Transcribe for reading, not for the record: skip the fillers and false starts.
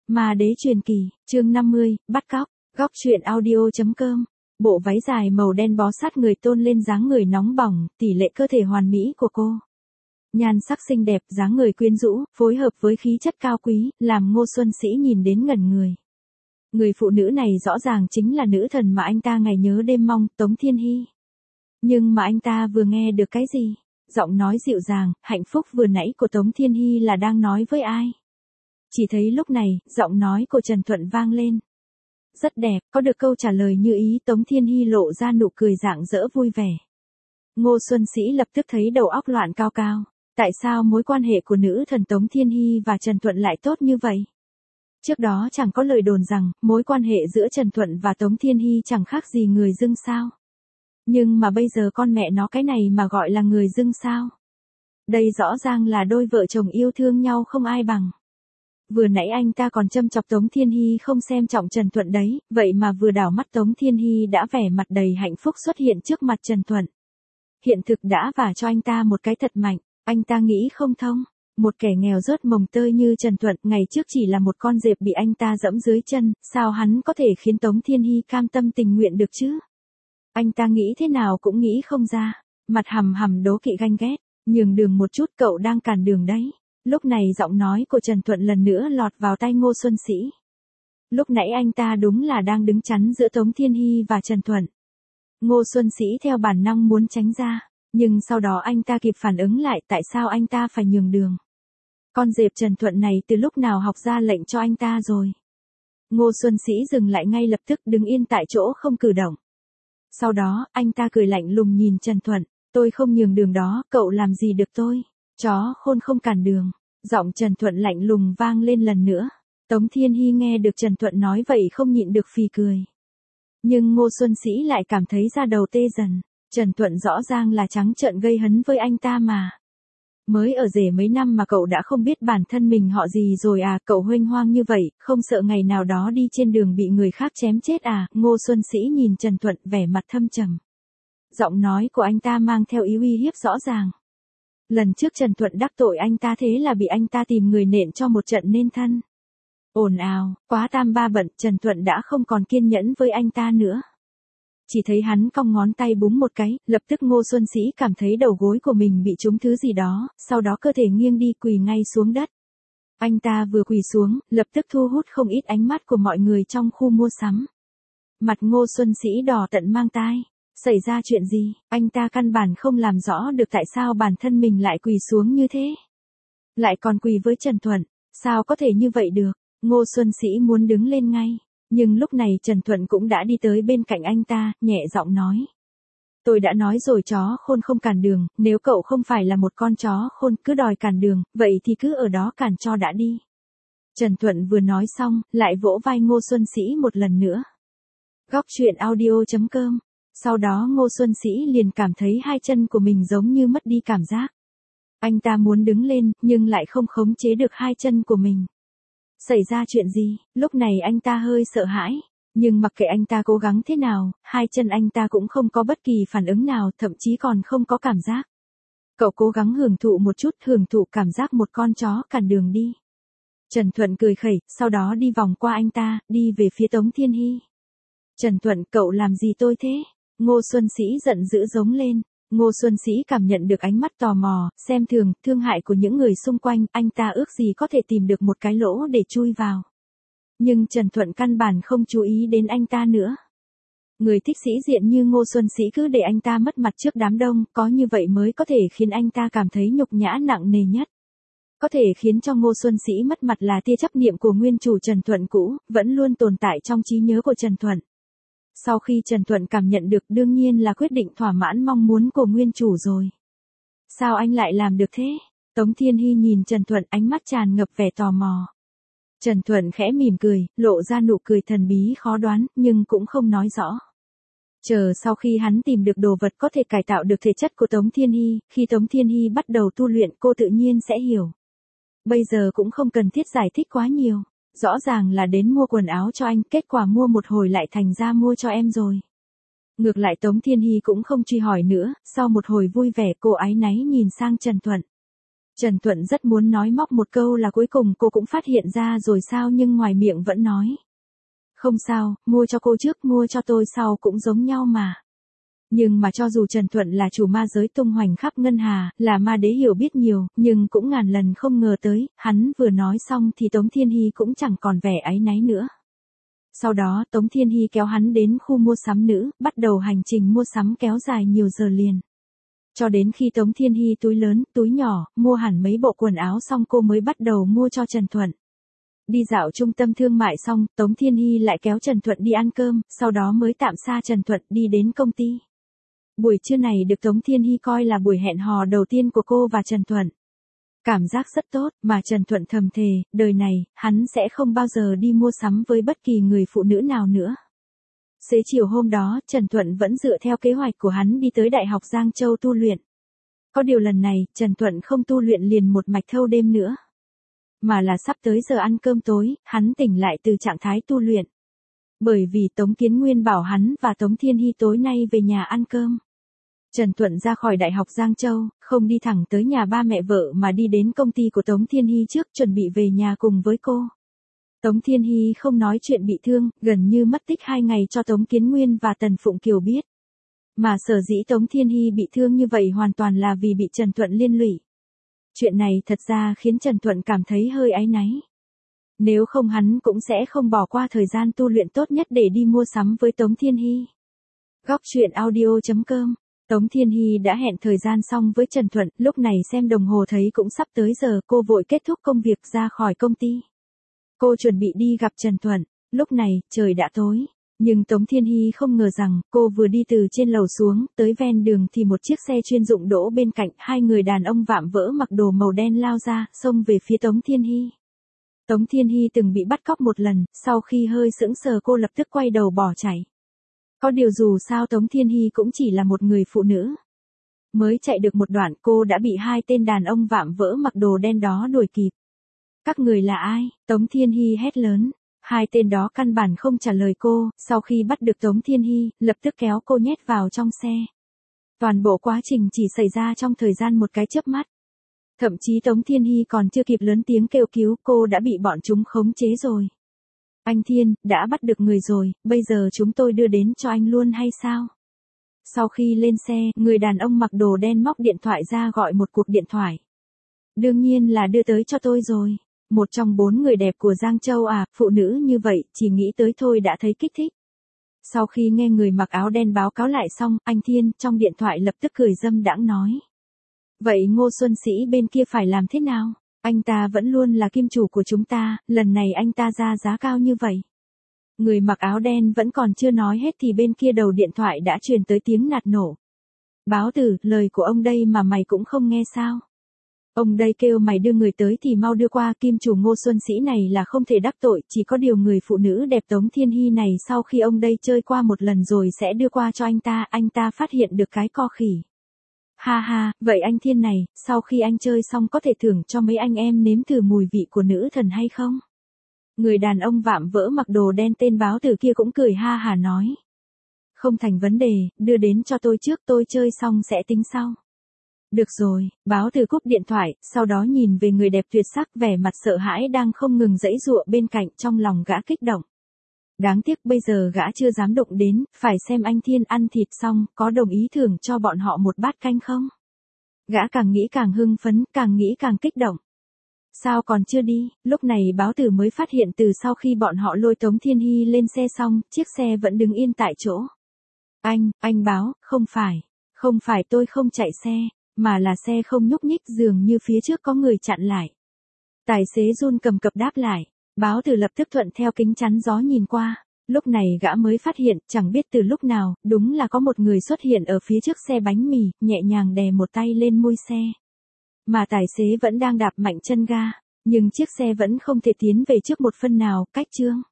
Ma đế truyền kỳ, chương 50, bắt cóc, góc truyện audio.com. Bộ váy dài màu đen bó sát người tôn lên dáng người nóng bỏng, tỷ lệ cơ thể hoàn mỹ của cô. Nhan sắc xinh đẹp, dáng người quyến rũ, phối hợp với khí chất cao quý, làm Ngô Xuân Sĩ nhìn đến ngẩn người. Người phụ nữ này rõ ràng chính là nữ thần mà anh ta ngày nhớ đêm mong, Tống Thiên Hy. Nhưng mà anh ta vừa nghe được cái gì? Giọng nói dịu dàng, hạnh phúc vừa nãy của Tống Thiên Hy là đang nói với ai? Chỉ thấy lúc này, giọng nói của Trần Thuận vang lên. Rất đẹp, có được câu trả lời như ý, Tống Thiên Hy lộ ra nụ cười rạng rỡ vui vẻ. Ngô Xuân Sĩ lập tức thấy đầu óc loạn cao cao. Tại sao mối quan hệ của nữ thần Tống Thiên Hy và Trần Thuận lại tốt như vậy? Trước đó chẳng có lời đồn rằng, mối quan hệ giữa Trần Thuận và Tống Thiên Hy chẳng khác gì người dưng sao? Nhưng mà bây giờ con mẹ nó cái này mà gọi là người dưng sao? Đây rõ ràng là đôi vợ chồng yêu thương nhau không ai bằng. Vừa nãy anh ta còn châm chọc Tống Thiên Hy không xem trọng Trần Thuận đấy, vậy mà vừa đảo mắt Tống Thiên Hy đã vẻ mặt đầy hạnh phúc xuất hiện trước mặt Trần Thuận. Hiện thực đã vả cho anh ta một cái thật mạnh, anh ta nghĩ không thông. Một kẻ nghèo rớt mồng tơi như Trần Thuận ngày trước chỉ là một con dẹp bị anh ta dẫm dưới chân, sao hắn có thể khiến Tống Thiên Hy cam tâm tình nguyện được chứ? Anh ta nghĩ thế nào cũng nghĩ không ra, mặt hầm hầm đố kỵ ganh ghét, nhường đường một chút, cậu đang cản đường đấy. Lúc này giọng nói của Trần Thuận lần nữa lọt vào tai Ngô Xuân Sĩ. Lúc nãy anh ta đúng là đang đứng chắn giữa Tống Thiên Hy và Trần Thuận. Ngô Xuân Sĩ theo bản năng muốn tránh ra, nhưng sau đó anh ta kịp phản ứng lại tại sao anh ta phải nhường đường. Con dẹp Trần Thuận này từ lúc nào học ra lệnh cho anh ta rồi. Ngô Xuân Sĩ dừng lại ngay lập tức, đứng yên tại chỗ không cử động. Sau đó, anh ta cười lạnh lùng nhìn Trần Thuận, tôi không nhường đường đó, cậu làm gì được tôi? Chó khôn không cản đường. Giọng Trần Thuận lạnh lùng vang lên lần nữa. Tống Thiên Hy nghe được Trần Thuận nói vậy không nhịn được phì cười. Nhưng Ngô Xuân Sĩ lại cảm thấy da đầu tê dần. Trần Thuận rõ ràng là trắng trợn gây hấn với anh ta mà. Mới ở rể mấy năm mà cậu đã không biết bản thân mình họ gì rồi à, cậu huênh hoang như vậy, không sợ ngày nào đó đi trên đường bị người khác chém chết à? Ngô Xuân Sĩ nhìn Trần Thuận vẻ mặt thâm trầm. Giọng nói của anh ta mang theo ý uy hiếp rõ ràng. Lần trước Trần Thuận đắc tội anh ta thế là bị anh ta tìm người nện cho một trận nên thân. Ồn ào, quá tam ba bận, Trần Thuận đã không còn kiên nhẫn với anh ta nữa. Chỉ thấy hắn cong ngón tay búng một cái, lập tức Ngô Xuân Sĩ cảm thấy đầu gối của mình bị trúng thứ gì đó, sau đó cơ thể nghiêng đi quỳ ngay xuống đất. Anh ta vừa quỳ xuống, lập tức thu hút không ít ánh mắt của mọi người trong khu mua sắm. Mặt Ngô Xuân Sĩ đỏ tận mang tai. Xảy ra chuyện gì? Anh ta căn bản không làm rõ được tại sao bản thân mình lại quỳ xuống như thế. Lại còn quỳ với Trần Thuận, sao có thể như vậy được? Ngô Xuân Sĩ muốn đứng lên ngay. Nhưng lúc này Trần Thuận cũng đã đi tới bên cạnh anh ta, nhẹ giọng nói. Tôi đã nói rồi, chó khôn không cản đường, nếu cậu không phải là một con chó khôn cứ đòi cản đường, vậy thì cứ ở đó cản cho đã đi. Trần Thuận vừa nói xong, lại vỗ vai Ngô Xuân Sĩ một lần nữa. Góc truyện audio.com. Sau đó Ngô Xuân Sĩ liền cảm thấy hai chân của mình giống như mất đi cảm giác. Anh ta muốn đứng lên, nhưng lại không khống chế được hai chân của mình. Xảy ra chuyện gì? Lúc này anh ta hơi sợ hãi. Nhưng mặc kệ anh ta cố gắng thế nào, hai chân anh ta cũng không có bất kỳ phản ứng nào, thậm chí còn không có cảm giác. Cậu cố gắng hưởng thụ một chút, hưởng thụ cảm giác một con chó cản đường đi. Trần Thuận cười khẩy, sau đó đi vòng qua anh ta, đi về phía Tống Thiên Hy. Trần Thuận, cậu làm gì tôi thế? Ngô Xuân Sĩ giận dữ giống lên. Ngô Xuân Sĩ cảm nhận được ánh mắt tò mò, xem thường, thương hại của những người xung quanh, anh ta ước gì có thể tìm được một cái lỗ để chui vào. Nhưng Trần Thuận căn bản không chú ý đến anh ta nữa. Người thích sĩ diện như Ngô Xuân Sĩ cứ để anh ta mất mặt trước đám đông, có như vậy mới có thể khiến anh ta cảm thấy nhục nhã nặng nề nhất. Có thể khiến cho Ngô Xuân Sĩ mất mặt là tia chấp niệm của nguyên chủ Trần Thuận cũ, vẫn luôn tồn tại trong trí nhớ của Trần Thuận. Sau khi Trần Thuận cảm nhận được, đương nhiên là quyết định thỏa mãn mong muốn của nguyên chủ rồi. Sao anh lại làm được thế? Tống Thiên Hy nhìn Trần Thuận, ánh mắt tràn ngập vẻ tò mò. Trần Thuận khẽ mỉm cười, lộ ra nụ cười thần bí khó đoán, nhưng cũng không nói rõ. Chờ sau khi hắn tìm được đồ vật có thể cải tạo được thể chất của Tống Thiên Hy, khi Tống Thiên Hy bắt đầu tu luyện cô tự nhiên sẽ hiểu. Bây giờ cũng không cần thiết giải thích quá nhiều. Rõ ràng là đến mua quần áo cho anh, kết quả mua một hồi lại thành ra mua cho em rồi. Ngược lại Tống Thiên Hy cũng không truy hỏi nữa, sau một hồi vui vẻ cô áy náy nhìn sang Trần Thuận. Trần Thuận rất muốn nói móc một câu là cuối cùng cô cũng phát hiện ra rồi sao, nhưng ngoài miệng vẫn nói. Không sao, mua cho cô trước, mua cho tôi sau cũng giống nhau mà. Nhưng mà cho dù Trần Thuận là chủ ma giới tung hoành khắp Ngân Hà, là ma đế hiểu biết nhiều, nhưng cũng ngàn lần không ngờ tới, hắn vừa nói xong thì Tống Thiên Hy cũng chẳng còn vẻ áy náy nữa. Sau đó Tống Thiên Hy kéo hắn đến khu mua sắm nữ, bắt đầu hành trình mua sắm kéo dài nhiều giờ liền. Cho đến khi Tống Thiên Hy túi lớn, túi nhỏ, mua hẳn mấy bộ quần áo xong cô mới bắt đầu mua cho Trần Thuận. Đi dạo trung tâm thương mại xong, Tống Thiên Hy lại kéo Trần Thuận đi ăn cơm, sau đó mới tạm xa Trần Thuận đi đến công ty. Buổi trưa này được Tống Thiên Hy coi là buổi hẹn hò đầu tiên của cô và Trần Thuận. Cảm giác rất tốt, mà Trần Thuận thầm thề, đời này, hắn sẽ không bao giờ đi mua sắm với bất kỳ người phụ nữ nào nữa. Xế chiều hôm đó, Trần Thuận vẫn dựa theo kế hoạch của hắn đi tới Đại học Giang Châu tu luyện. Có điều lần này, Trần Thuận không tu luyện liền một mạch thâu đêm nữa. Mà là sắp tới giờ ăn cơm tối, hắn tỉnh lại từ trạng thái tu luyện. Bởi vì Tống Kiến Nguyên bảo hắn và Tống Thiên Hy tối nay về nhà ăn cơm. Trần Thuận ra khỏi Đại học Giang Châu, không đi thẳng tới nhà ba mẹ vợ mà đi đến công ty của Tống Thiên Hy trước, chuẩn bị về nhà cùng với cô. Tống Thiên Hy không nói chuyện bị thương, gần như mất tích 2 ngày cho Tống Kiến Nguyên và Tần Phụng Kiều biết. Mà sở dĩ Tống Thiên Hy bị thương như vậy hoàn toàn là vì bị Trần Thuận liên lụy. Chuyện này thật ra khiến Trần Thuận cảm thấy hơi áy náy. Nếu không hắn cũng sẽ không bỏ qua thời gian tu luyện tốt nhất để đi mua sắm với Tống Thiên Hy. Góc truyện audio.com. Tống Thiên Hy đã hẹn thời gian xong với Trần Thuận, lúc này xem đồng hồ thấy cũng sắp tới giờ, cô vội kết thúc công việc ra khỏi công ty. Cô chuẩn bị đi gặp Trần Thuận, lúc này, trời đã tối. Nhưng Tống Thiên Hy không ngờ rằng, cô vừa đi từ trên lầu xuống, tới ven đường thì một chiếc xe chuyên dụng đỗ bên cạnh, 2 người đàn ông vạm vỡ mặc đồ màu đen lao ra, xông về phía Tống Thiên Hy. Tống Thiên Hy từng bị bắt cóc một lần, sau khi hơi sững sờ cô lập tức quay đầu bỏ chạy. Có điều dù sao Tống Thiên Hy cũng chỉ là một người phụ nữ. Mới chạy được một đoạn cô đã bị 2 tên đàn ông vạm vỡ mặc đồ đen đó đuổi kịp. Các người là ai? Tống Thiên Hy hét lớn. 2 tên đó căn bản không trả lời cô, sau khi bắt được Tống Thiên Hy, lập tức kéo cô nhét vào trong xe. Toàn bộ quá trình chỉ xảy ra trong thời gian một cái chớp mắt. Thậm chí Tống Thiên Hy còn chưa kịp lớn tiếng kêu cứu, cô đã bị bọn chúng khống chế rồi. Anh Thiên, đã bắt được người rồi, bây giờ chúng tôi đưa đến cho anh luôn hay sao? Sau khi lên xe, người đàn ông mặc đồ đen móc điện thoại ra gọi một cuộc điện thoại. Đương nhiên là đưa tới cho tôi rồi. Một trong 4 người đẹp của Giang Châu à, phụ nữ như vậy, chỉ nghĩ tới thôi đã thấy kích thích. Sau khi nghe người mặc áo đen báo cáo lại xong, anh Thiên trong điện thoại lập tức cười dâm đãng nói. Vậy Ngô Xuân Sĩ bên kia phải làm thế nào? Anh ta vẫn luôn là kim chủ của chúng ta, lần này anh ta ra giá cao như vậy. Người mặc áo đen vẫn còn chưa nói hết thì bên kia đầu điện thoại đã truyền tới tiếng nạt nổ. Báo tử, lời của ông đây mà mày cũng không nghe sao? Ông đây kêu mày đưa người tới thì mau đưa qua, kim chủ Ngô Xuân Sĩ này là không thể đắc tội, chỉ có điều người phụ nữ đẹp Tống Thiên Hy này sau khi ông đây chơi qua một lần rồi sẽ đưa qua cho anh ta phát hiện được cái co khỉ. Ha ha, vậy anh Thiên này, sau khi anh chơi xong có thể thưởng cho mấy anh em nếm thử mùi vị của nữ thần hay không? Người đàn ông vạm vỡ mặc đồ đen tên báo tử kia cũng cười ha hả nói. Không thành vấn đề, đưa đến cho tôi trước, tôi chơi xong sẽ tính sau. Được rồi, báo tử cúp điện thoại, sau đó nhìn về người đẹp tuyệt sắc vẻ mặt sợ hãi đang không ngừng giãy giụa bên cạnh, trong lòng gã kích động. Đáng tiếc bây giờ gã chưa dám động đến, phải xem anh Thiên ăn thịt xong, có đồng ý thưởng cho bọn họ một bát canh không? Gã càng nghĩ càng hưng phấn, càng nghĩ càng kích động. Sao còn chưa đi? Lúc này báo tử mới phát hiện từ sau khi bọn họ lôi Tống Thiên Hy lên xe xong, chiếc xe vẫn đứng yên tại chỗ. Anh báo, không phải tôi không chạy xe, mà là xe không nhúc nhích, dường như phía trước có người chặn lại. Tài xế run cầm cập đáp lại, báo tử lập tức thuận theo kính chắn gió nhìn qua. Lúc này gã mới phát hiện, chẳng biết từ lúc nào, đúng là có một người xuất hiện ở phía trước xe bánh mì, nhẹ nhàng đè một tay lên mui xe. Mà tài xế vẫn đang đạp mạnh chân ga, nhưng chiếc xe vẫn không thể tiến về trước một phân nào, cách chương.